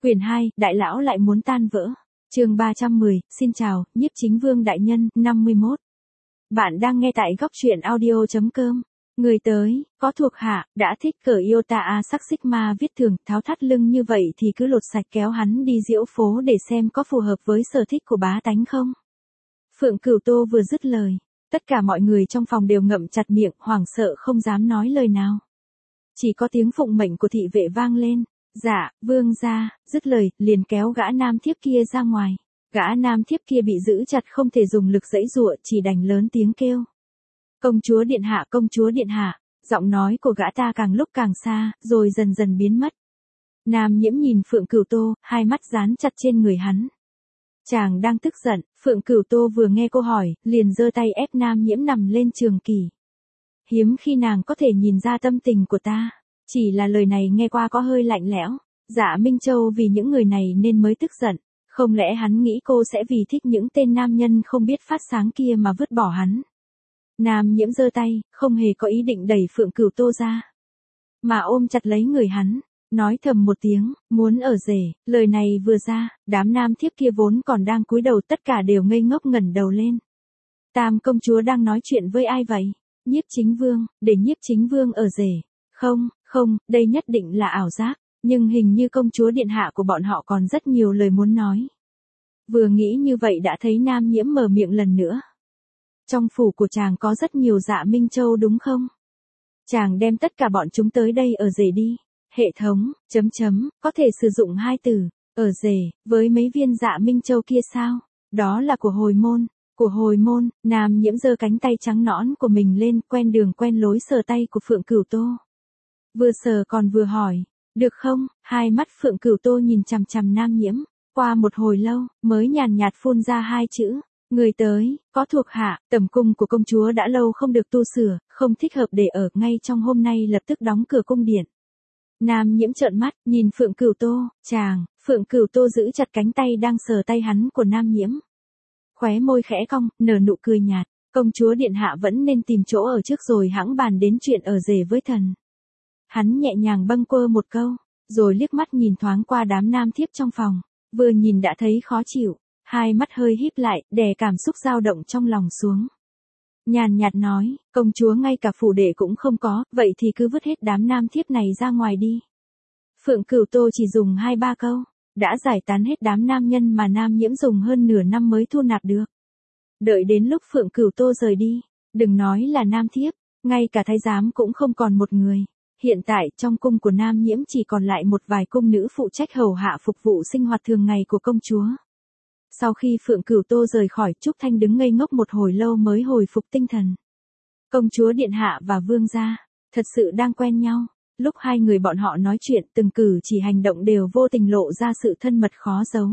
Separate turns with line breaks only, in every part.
Quyển 2, Đại lão lại muốn tan vỡ. Chương 310, xin chào, Nhiếp Chính Vương đại nhân, 51. Bạn đang nghe tại góc truyện audio.com. Người tới, có thuộc hạ, đã thích cờ Iota A sắc Sigma viết thường, tháo thắt lưng như vậy thì cứ lột sạch kéo hắn đi diễu phố để xem có phù hợp với sở thích của bá tánh không. Phượng Cửu Tô vừa dứt lời, tất cả mọi người trong phòng đều ngậm chặt miệng, hoảng sợ không dám nói lời nào. Chỉ có tiếng phụng mệnh của thị vệ vang lên. Dạ, vương gia, dứt lời, liền kéo gã nam thiếp kia ra ngoài. Gã nam thiếp kia bị giữ chặt không thể dùng lực giãy giụa, chỉ đành lớn tiếng kêu. Công chúa điện hạ, công chúa điện hạ. Giọng nói của gã ta càng lúc càng xa, rồi dần dần biến mất. Nam Nhiễm nhìn Phượng Cửu Tô, hai mắt dán chặt trên người hắn. Chàng đang tức giận, Phượng Cửu Tô vừa nghe cô hỏi, liền giơ tay ép Nam Nhiễm nằm lên trường kỷ. Hiếm khi nàng có thể nhìn ra tâm tình của ta. Chỉ là lời này nghe qua có hơi lạnh lẽo. Dạ Minh Châu vì những người này nên mới tức giận. Không lẽ hắn nghĩ cô sẽ vì thích những tên nam nhân không biết phát sáng kia mà vứt bỏ hắn. Nam Nhiễm giơ tay, không hề có ý định đẩy Phượng Cửu Tô ra. Mà ôm chặt lấy người hắn, nói thầm một tiếng, muốn ở rể. Lời này vừa ra, đám nam thiếp kia vốn còn đang cúi đầu tất cả đều ngây ngốc ngẩng đầu lên. Tam công chúa đang nói chuyện với ai vậy? Nhiếp Chính Vương, để Nhiếp Chính Vương ở rể. Không, đây nhất định là ảo giác, nhưng hình như công chúa điện hạ của bọn họ còn rất nhiều lời muốn nói. Vừa nghĩ như vậy đã thấy Nam Nhiễm mở miệng lần nữa. Trong phủ của chàng có rất nhiều Dạ Minh Châu đúng không? Chàng đem tất cả bọn chúng tới đây ở rể đi. Hệ thống, có thể sử dụng hai từ, ở rể, với mấy viên Dạ Minh Châu kia sao? Đó là của hồi môn. Của hồi môn, Nam Nhiễm giơ cánh tay trắng nõn của mình lên, quen đường quen lối sờ tay của Phượng Cửu Tô. Vừa sờ còn vừa hỏi, được không? Hai mắt Phượng Cửu Tô nhìn chằm chằm Nam Nhiễm, qua một hồi lâu, mới nhàn nhạt phun ra hai chữ, người tới, có thuộc hạ, tẩm cung của công chúa đã lâu không được tu sửa, không thích hợp để ở, ngay trong hôm nay lập tức đóng cửa cung điện. Nam Nhiễm trợn mắt, nhìn Phượng Cửu Tô, Phượng Cửu Tô giữ chặt cánh tay đang sờ tay hắn của Nam Nhiễm. Khóe môi khẽ cong, nở nụ cười nhạt, công chúa điện hạ vẫn nên tìm chỗ ở trước rồi hẵng bàn đến chuyện ở rể với thần. Hắn nhẹ nhàng bâng quơ một câu, rồi liếc mắt nhìn thoáng qua đám nam thiếp trong phòng, vừa nhìn đã thấy khó chịu, hai mắt hơi híp lại, đè cảm xúc dao động trong lòng xuống. Nhàn nhạt nói, công chúa ngay cả phủ đệ cũng không có, vậy thì cứ vứt hết đám nam thiếp này ra ngoài đi. Phượng Cửu Tô chỉ dùng 2-3 câu, đã giải tán hết đám nam nhân mà Nam Nhiễm dùng hơn nửa năm mới thu nạp được. Đợi đến lúc Phượng Cửu Tô rời đi, đừng nói là nam thiếp, ngay cả thái giám cũng không còn một người. Hiện tại trong cung của Nam Nhiễm chỉ còn lại một vài cung nữ phụ trách hầu hạ phục vụ sinh hoạt thường ngày của công chúa. Sau khi Phượng Cửu Tô rời khỏi, Trúc Thanh đứng ngây ngốc một hồi lâu mới hồi phục tinh thần. Công chúa điện hạ và vương gia, thật sự đang quen nhau. Lúc hai người bọn họ nói chuyện, từng cử chỉ hành động đều vô tình lộ ra sự thân mật khó giấu.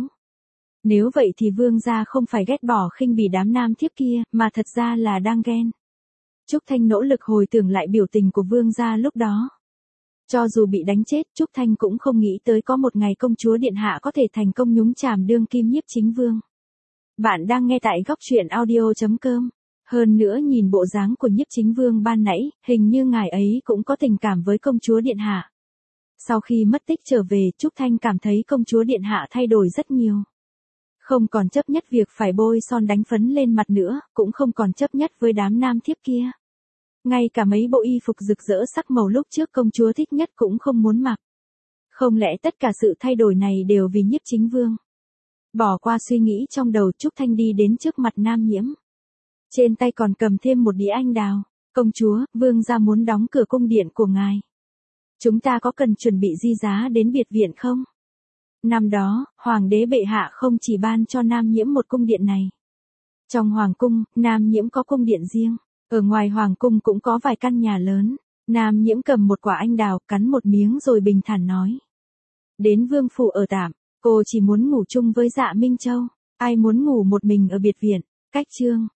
Nếu vậy thì vương gia không phải ghét bỏ khinh bỉ đám nam thiếp kia, mà thật ra là đang ghen. Trúc Thanh nỗ lực hồi tưởng lại biểu tình của vương gia lúc đó. Cho dù bị đánh chết, Trúc Thanh cũng không nghĩ tới có một ngày công chúa điện hạ có thể thành công nhúng chàm đương kim Nhiếp Chính Vương. Bạn đang nghe tại góc truyện audio.com. Hơn nữa nhìn bộ dáng của Nhiếp Chính Vương ban nãy, hình như ngài ấy cũng có tình cảm với công chúa điện hạ. Sau khi mất tích trở về, Trúc Thanh cảm thấy công chúa điện hạ thay đổi rất nhiều. Không còn chấp nhất việc phải bôi son đánh phấn lên mặt nữa, cũng không còn chấp nhất với đám nam thiếp kia. Ngay cả mấy bộ y phục rực rỡ sắc màu lúc trước công chúa thích nhất cũng không muốn mặc. Không lẽ tất cả sự thay đổi này đều vì Nhiếp Chính Vương? Bỏ qua suy nghĩ trong đầu, Trúc Thanh đi đến trước mặt Nam Nhiễm. Trên tay còn cầm thêm một đĩa anh đào. Công chúa, vương gia muốn đóng cửa cung điện của ngài. Chúng ta có cần chuẩn bị di giá đến biệt viện không? Năm đó, hoàng đế bệ hạ không chỉ ban cho Nam Nhiễm một cung điện này. Trong hoàng cung, Nam Nhiễm có cung điện riêng. Ở ngoài hoàng cung cũng có vài căn nhà lớn. Nam Nhiễm cầm một quả anh đào, cắn một miếng rồi bình thản nói. Đến vương phủ ở tạm, cô chỉ muốn ngủ chung với Dạ Minh Châu. Ai muốn ngủ một mình ở biệt viện? Cách chương.